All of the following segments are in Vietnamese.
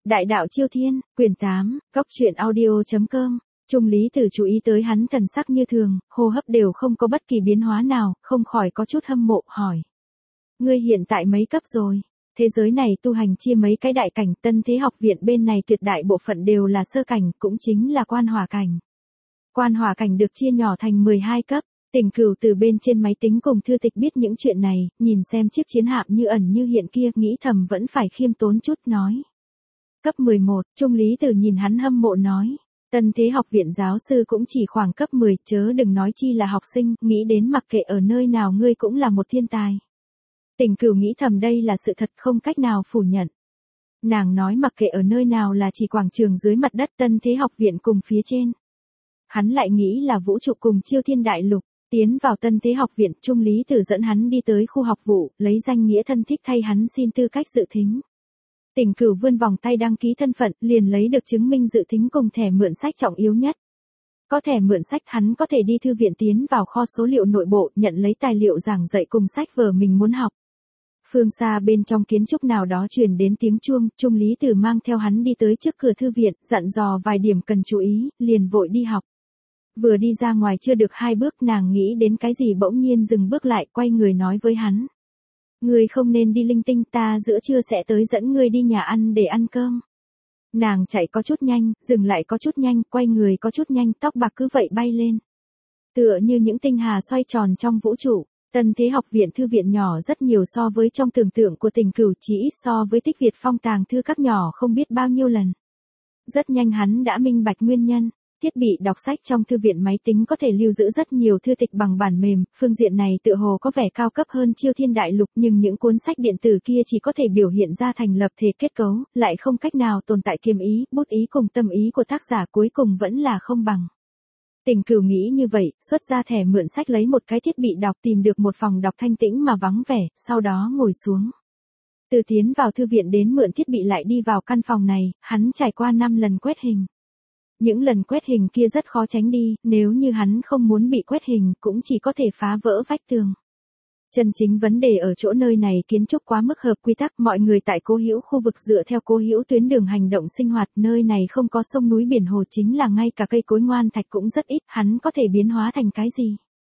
Đại đạo Chiêu Thiên, quyển 8, goctruyện audio.com. Trung Lý Tử chú ý tới hắn thần sắc như thường, hô hấp đều không có bất kỳ biến hóa nào, không khỏi có chút hâm mộ, hỏi. Ngươi hiện tại mấy cấp rồi? Thế giới này tu hành chia mấy cái đại cảnh, Tân Thế Học Viện bên này tuyệt đại bộ phận đều là sơ cảnh, cũng chính là quan hỏa cảnh. Quan hỏa cảnh được chia nhỏ thành 12 cấp. Tình Cửu từ bên trên máy tính cùng thư tịch biết những chuyện này, nhìn xem chiếc chiến hạm như ẩn như hiện kia, nghĩ thầm vẫn phải khiêm tốn chút nói. Cấp 11, Trung Lý Tử nhìn hắn hâm mộ nói. Tân Thế Học Viện giáo sư cũng chỉ khoảng cấp 10, chớ đừng nói chi là học sinh, nghĩ đến mặc kệ ở nơi nào ngươi cũng là một thiên tài. Tình Cửu nghĩ thầm đây là sự thật không cách nào phủ nhận. Nàng nói mặc kệ ở nơi nào là chỉ quảng trường dưới mặt đất Tân Thế Học Viện cùng phía trên. Hắn lại nghĩ là vũ trụ cùng Chiêu Thiên Đại Lục. Tiến vào Tân Thế Học Viện, Trung Lý Tử dẫn hắn đi tới khu học vụ, lấy danh nghĩa thân thích thay hắn xin tư cách dự thính. Tình Cửu vươn vòng tay đăng ký thân phận, liền lấy được chứng minh dự thính cùng thẻ mượn sách trọng yếu nhất. Có thẻ mượn sách hắn có thể đi thư viện tiến vào kho số liệu nội bộ, nhận lấy tài liệu giảng dạy cùng sách vở mình muốn học. Phương xa bên trong kiến trúc nào đó truyền đến tiếng chuông, Trung Lý Tử mang theo hắn đi tới trước cửa thư viện, dặn dò vài điểm cần chú ý, liền vội đi học. Vừa đi ra ngoài chưa được 2 bước nàng nghĩ đến cái gì bỗng nhiên dừng bước lại, quay người nói với hắn. Ngươi không nên đi linh tinh, ta giữa trưa sẽ tới dẫn ngươi đi nhà ăn để ăn cơm. Nàng chạy có chút nhanh, dừng lại có chút nhanh, quay người có chút nhanh, tóc bạc cứ vậy bay lên. Tựa như những tinh hà xoay tròn trong vũ trụ. Tân Thế Học Viện thư viện nhỏ rất nhiều so với trong tưởng tượng của Tình Cửu, chỉ ít so với Tích Việt Phong tàng thư các nhỏ không biết bao nhiêu lần. Rất nhanh hắn đã minh bạch nguyên nhân. Thiết bị đọc sách trong thư viện máy tính có thể lưu giữ rất nhiều thư tịch bằng bản mềm, phương diện này tựa hồ có vẻ cao cấp hơn Chiêu Thiên Đại Lục, nhưng những cuốn sách điện tử kia chỉ có thể biểu hiện ra thành lập thể kết cấu, lại không cách nào tồn tại kiêm ý, bút ý cùng tâm ý của tác giả, cuối cùng vẫn là không bằng. Tình Cửu nghĩ như vậy, xuất ra thẻ mượn sách lấy một cái thiết bị đọc, tìm được một phòng đọc thanh tĩnh mà vắng vẻ, sau đó ngồi xuống. Từ tiến vào thư viện đến mượn thiết bị lại đi vào căn phòng này, hắn trải qua 5 lần quét hình. Những lần quét hình kia rất khó tránh đi, nếu như hắn không muốn bị quét hình cũng chỉ có thể phá vỡ vách tường. Chân chính vấn đề ở chỗ nơi này kiến trúc quá mức hợp quy tắc, mọi người tại Cố Hữu khu vực dựa theo Cố Hữu tuyến đường hành động sinh hoạt, nơi này không có sông núi biển hồ, chính là ngay cả cây cối ngoan thạch cũng rất ít, hắn có thể biến hóa thành cái gì?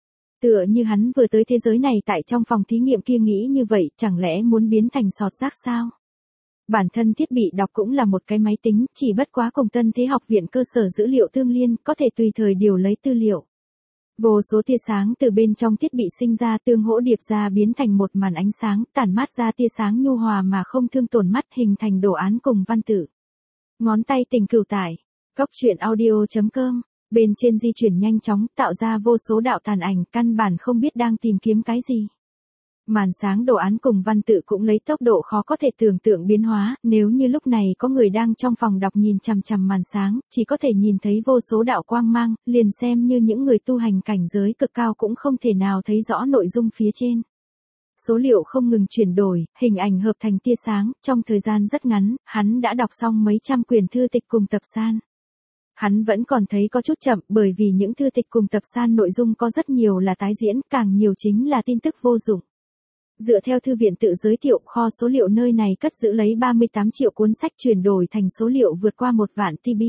Tựa như hắn vừa tới thế giới này tại trong phòng thí nghiệm kia nghĩ như vậy, chẳng lẽ muốn biến thành sọt rác sao? Bản thân thiết bị đọc cũng là một cái máy tính, chỉ bất quá cùng Tân Thế Học Viện cơ sở dữ liệu tương liên, có thể tùy thời điều lấy tư liệu. Vô số tia sáng từ bên trong thiết bị sinh ra, tương hỗ điệp ra biến thành một màn ánh sáng, tản mát ra tia sáng nhu hòa mà không thương tổn mắt, hình thành đồ án cùng văn tự. Ngón tay Tình Cửu tải. goctruyện audio.com. Bên trên di chuyển nhanh chóng, tạo ra vô số đạo tàn ảnh, căn bản không biết đang tìm kiếm cái gì. Màn sáng đồ án cùng văn tự cũng lấy tốc độ khó có thể tưởng tượng biến hóa, nếu như lúc này có người đang trong phòng đọc nhìn chằm chằm màn sáng, chỉ có thể nhìn thấy vô số đạo quang mang, liền xem như những người tu hành cảnh giới cực cao cũng không thể nào thấy rõ nội dung phía trên. Số liệu không ngừng chuyển đổi, hình ảnh hợp thành tia sáng, trong thời gian rất ngắn, hắn đã đọc xong mấy trăm quyển thư tịch cùng tập san. Hắn vẫn còn thấy có chút chậm, bởi vì những thư tịch cùng tập san nội dung có rất nhiều là tái diễn, càng nhiều chính là tin tức vô dụng. Dựa theo thư viện tự giới thiệu, kho số liệu nơi này cất giữ lấy 38 triệu cuốn sách, chuyển đổi thành số liệu vượt qua 1 vạn TB.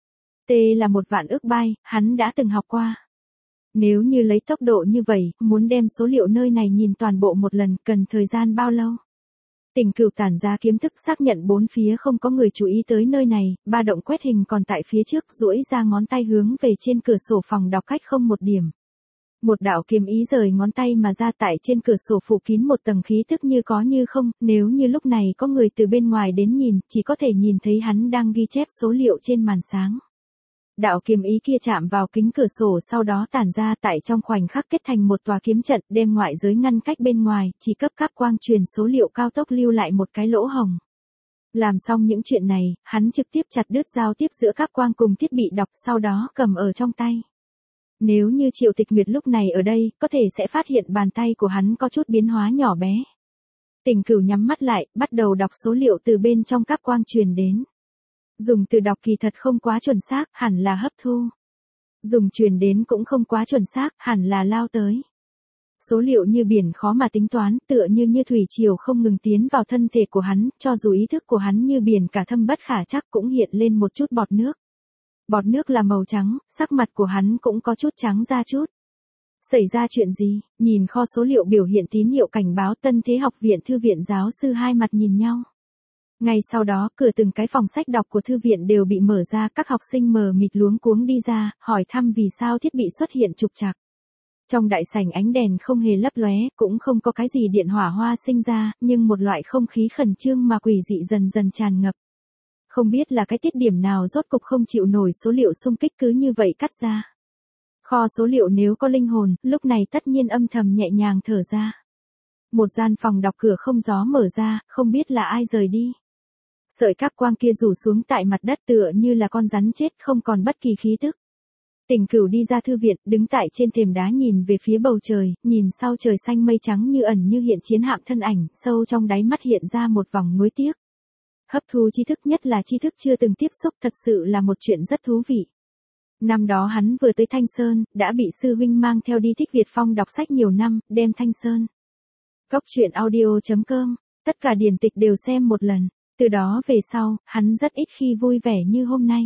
T là 1 vạn ức byte, hắn đã từng học qua. Nếu như lấy tốc độ như vậy, muốn đem số liệu nơi này nhìn toàn bộ một lần, cần thời gian bao lâu? Tình Cửu tản ra kiếm thức xác nhận bốn phía không có người chú ý tới nơi này, ba động quét hình còn tại phía trước, duỗi ra ngón tay hướng về trên cửa sổ phòng đọc cách không một điểm. Một đạo kiếm ý rời ngón tay mà ra, tại trên cửa sổ phủ kín một tầng khí tức như có như không, nếu như lúc này có người từ bên ngoài đến nhìn, chỉ có thể nhìn thấy hắn đang ghi chép số liệu trên màn sáng. Đạo kiếm ý kia chạm vào kính cửa sổ sau đó tản ra, tại trong khoảnh khắc kết thành một tòa kiếm trận, đem ngoại giới ngăn cách bên ngoài, chỉ cấp cáp quang truyền số liệu cao tốc lưu lại một cái lỗ hổng. Làm xong những chuyện này, hắn trực tiếp chặt đứt giao tiếp giữa cáp quang cùng thiết bị đọc, sau đó cầm ở trong tay. Nếu như Triệu Tịch Nguyệt lúc này ở đây, có thể sẽ phát hiện bàn tay của hắn có chút biến hóa nhỏ bé. Tình Cửu nhắm mắt lại, bắt đầu đọc số liệu từ bên trong cáp quang truyền đến. Dùng từ đọc kỳ thật không quá chuẩn xác, hẳn là hấp thu. Dùng truyền đến cũng không quá chuẩn xác, hẳn là lao tới. Số liệu như biển khó mà tính toán, tựa như thủy triều không ngừng tiến vào thân thể của hắn, cho dù ý thức của hắn như biển cả thâm bất khả trắc cũng hiện lên một chút bọt nước. Bọt nước là màu trắng, sắc mặt của hắn cũng có chút trắng ra chút. Xảy ra chuyện gì? Nhìn kho số liệu biểu hiện tín hiệu cảnh báo, Tân Thế Học viện thư viện giáo sư hai mặt nhìn nhau. Ngay sau đó, cửa từng cái phòng sách đọc của thư viện đều bị mở ra, các học sinh mờ mịt luống cuống đi ra, hỏi thăm vì sao thiết bị xuất hiện trục trặc. Trong đại sảnh ánh đèn không hề lấp lóe, cũng không có cái gì điện hỏa hoa sinh ra, nhưng một loại không khí khẩn trương mà quỷ dị dần dần tràn ngập. Không biết là cái tiết điểm nào rốt cục không chịu nổi số liệu xung kích cứ như vậy cắt ra. Kho số liệu nếu có linh hồn, lúc này tất nhiên âm thầm nhẹ nhàng thở ra. Một gian phòng đọc cửa không gió mở ra, không biết là ai rời đi. Sợi cáp quang kia rủ xuống tại mặt đất tựa như là con rắn chết không còn bất kỳ khí tức. Tình Cửu đi ra thư viện, đứng tại trên thềm đá nhìn về phía bầu trời, nhìn sau trời xanh mây trắng như ẩn như hiện chiến hạm thân ảnh, sâu trong đáy mắt hiện ra một vòng nuối tiếc. Hấp thu tri thức, nhất là tri thức chưa từng tiếp xúc, thật sự là một chuyện rất thú vị. Năm đó hắn vừa tới Thanh Sơn, đã bị sư huynh mang theo đi Thích Việt Phong đọc sách nhiều năm, đem Thanh Sơn. Goctruyện.audio.com, tất cả điển tịch đều xem một lần, từ đó về sau, hắn rất ít khi vui vẻ như hôm nay.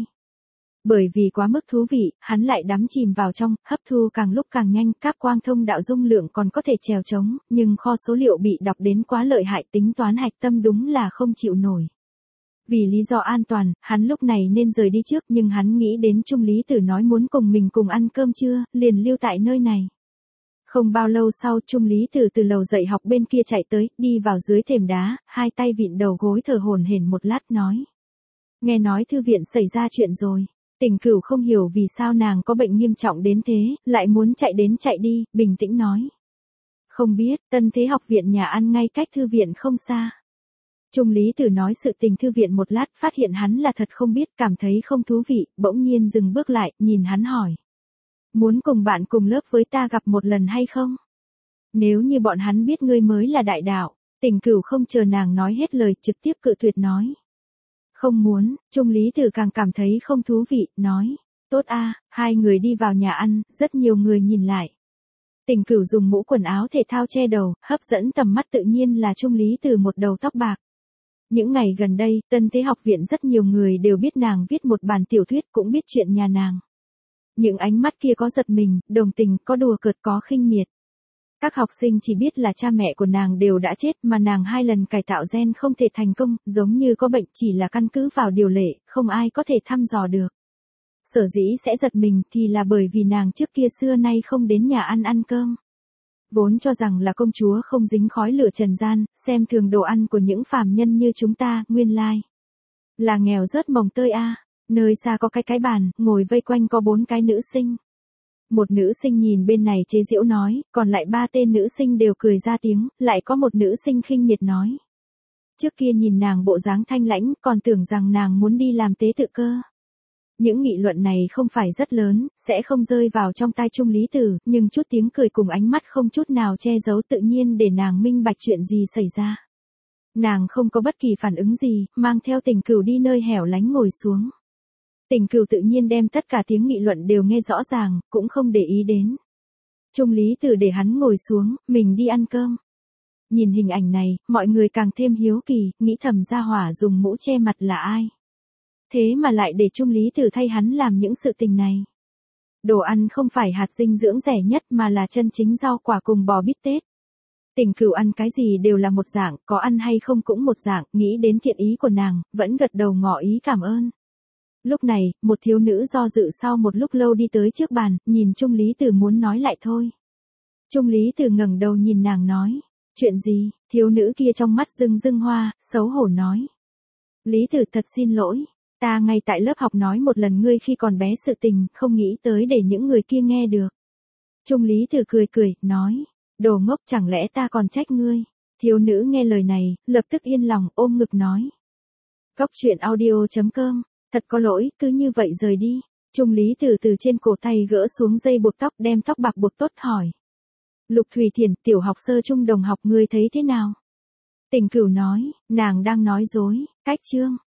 Bởi vì quá mức thú vị, hắn lại đắm chìm vào trong, hấp thu càng lúc càng nhanh, cáp quang thông đạo dung lượng còn có thể trèo trống, nhưng kho số liệu bị đọc đến quá lợi hại, tính toán hạch tâm đúng là không chịu nổi. Vì lý do an toàn, hắn lúc này nên rời đi trước, nhưng hắn nghĩ đến Trung Lý Tử nói muốn cùng mình cùng ăn cơm trưa, liền lưu tại nơi này. Không bao lâu sau, Trung Lý Tử từ lầu dạy học bên kia chạy tới, đi vào dưới thềm đá, hai tay vịn đầu gối thở hổn hển một lát nói. Nghe nói thư viện xảy ra chuyện rồi. Tình Cửu không hiểu vì sao nàng có bệnh nghiêm trọng đến thế, lại muốn chạy đến chạy đi, bình tĩnh nói. Không biết, Tân Thế Học viện nhà ăn ngay cách thư viện không xa. Trung Lý Tử nói sự tình thư viện một lát, phát hiện hắn là thật không biết, cảm thấy không thú vị, bỗng nhiên dừng bước lại, nhìn hắn hỏi. Muốn cùng bạn cùng lớp với ta gặp một lần hay không? Nếu như bọn hắn biết ngươi mới là đại đạo. Tình Cửu không chờ nàng nói hết lời, trực tiếp cự tuyệt nói. Không muốn, Trung Lý Tử càng cảm thấy không thú vị, nói. Tốt a, hai người đi vào nhà ăn, rất nhiều người nhìn lại. Tình Cửu dùng mũ quần áo thể thao che đầu, hấp dẫn tầm mắt tự nhiên là Trung Lý Tử một đầu tóc bạc. Những ngày gần đây, Tân Thế Học viện rất nhiều người đều biết nàng viết một bản tiểu thuyết, cũng biết chuyện nhà nàng. Những ánh mắt kia có giật mình, đồng tình, có đùa cợt, có khinh miệt. Các học sinh chỉ biết là cha mẹ của nàng đều đã chết, mà nàng 2 lần cải tạo gen không thể thành công, giống như có bệnh, chỉ là căn cứ vào điều lệ, không ai có thể thăm dò được. Sở dĩ sẽ giật mình thì là bởi vì nàng trước kia xưa nay không đến nhà ăn cơm. Vốn cho rằng là công chúa không dính khói lửa trần gian, xem thường đồ ăn của những phàm nhân như chúng ta, nguyên lai. Là nghèo rớt mồng tơi a. Nơi xa có cái bàn, ngồi vây quanh có 4 cái nữ sinh. Một nữ sinh nhìn bên này chế giễu nói, còn lại 3 tên nữ sinh đều cười ra tiếng, lại có một nữ sinh khinh miệt nói. Trước kia nhìn nàng bộ dáng thanh lãnh, còn tưởng rằng nàng muốn đi làm tế tự cơ. Những nghị luận này không phải rất lớn, sẽ không rơi vào trong tai Trung Lý Tử, nhưng chút tiếng cười cùng ánh mắt không chút nào che giấu tự nhiên để nàng minh bạch chuyện gì xảy ra. Nàng không có bất kỳ phản ứng gì, mang theo Tình Cửu đi nơi hẻo lánh ngồi xuống. Tình Cửu tự nhiên đem tất cả tiếng nghị luận đều nghe rõ ràng, cũng không để ý đến. Trung Lý Tử để hắn ngồi xuống, mình đi ăn cơm. Nhìn hình ảnh này, mọi người càng thêm hiếu kỳ, nghĩ thầm gia hỏa dùng mũ che mặt là ai. Thế mà lại để Trung Lý Tử thay hắn làm những sự tình này. Đồ ăn không phải hạt dinh dưỡng rẻ nhất mà là chân chính rau quả cùng bò bít tết. Tình Cửu ăn cái gì đều là một dạng, có ăn hay không cũng một dạng, nghĩ đến thiện ý của nàng, vẫn gật đầu ngỏ ý cảm ơn. Lúc này, một thiếu nữ do dự sau một lúc lâu đi tới trước bàn, nhìn Trung Lý Tử muốn nói lại thôi. Trung Lý Tử ngẩng đầu nhìn nàng nói, chuyện gì? Thiếu nữ kia trong mắt rưng rưng hoa, xấu hổ nói. Lý Tử thật xin lỗi, ta ngay tại lớp học nói một lần ngươi khi còn bé sự tình, không nghĩ tới để những người kia nghe được. Trung Lý Tử cười, nói, đồ ngốc chẳng lẽ ta còn trách ngươi? Thiếu nữ nghe lời này, lập tức yên lòng ôm ngực nói. Goctruyện.audio.com, thật có lỗi, cứ như vậy rời đi. Trung Lý Tử từ trên cổ tay gỡ xuống dây buộc tóc đem tóc bạc buộc tốt hỏi. Lục Thủy Thiển, tiểu học sơ trung đồng học ngươi thấy thế nào? Tình Cửu nói, nàng đang nói dối, cách chương.